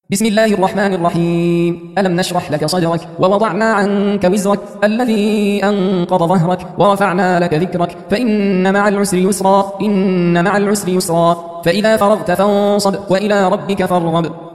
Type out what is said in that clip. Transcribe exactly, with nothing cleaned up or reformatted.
بسم الله الرحمن الرحيم. ألم نشرح لك صدرك ووضعنا عنك وزرك الذي أنقض ظهرك ورفعنا لك ذكرك فإن مع العسر يسرا إن مع العسر يسرا فإذا فرغت فانصب وإلى ربك فارغب.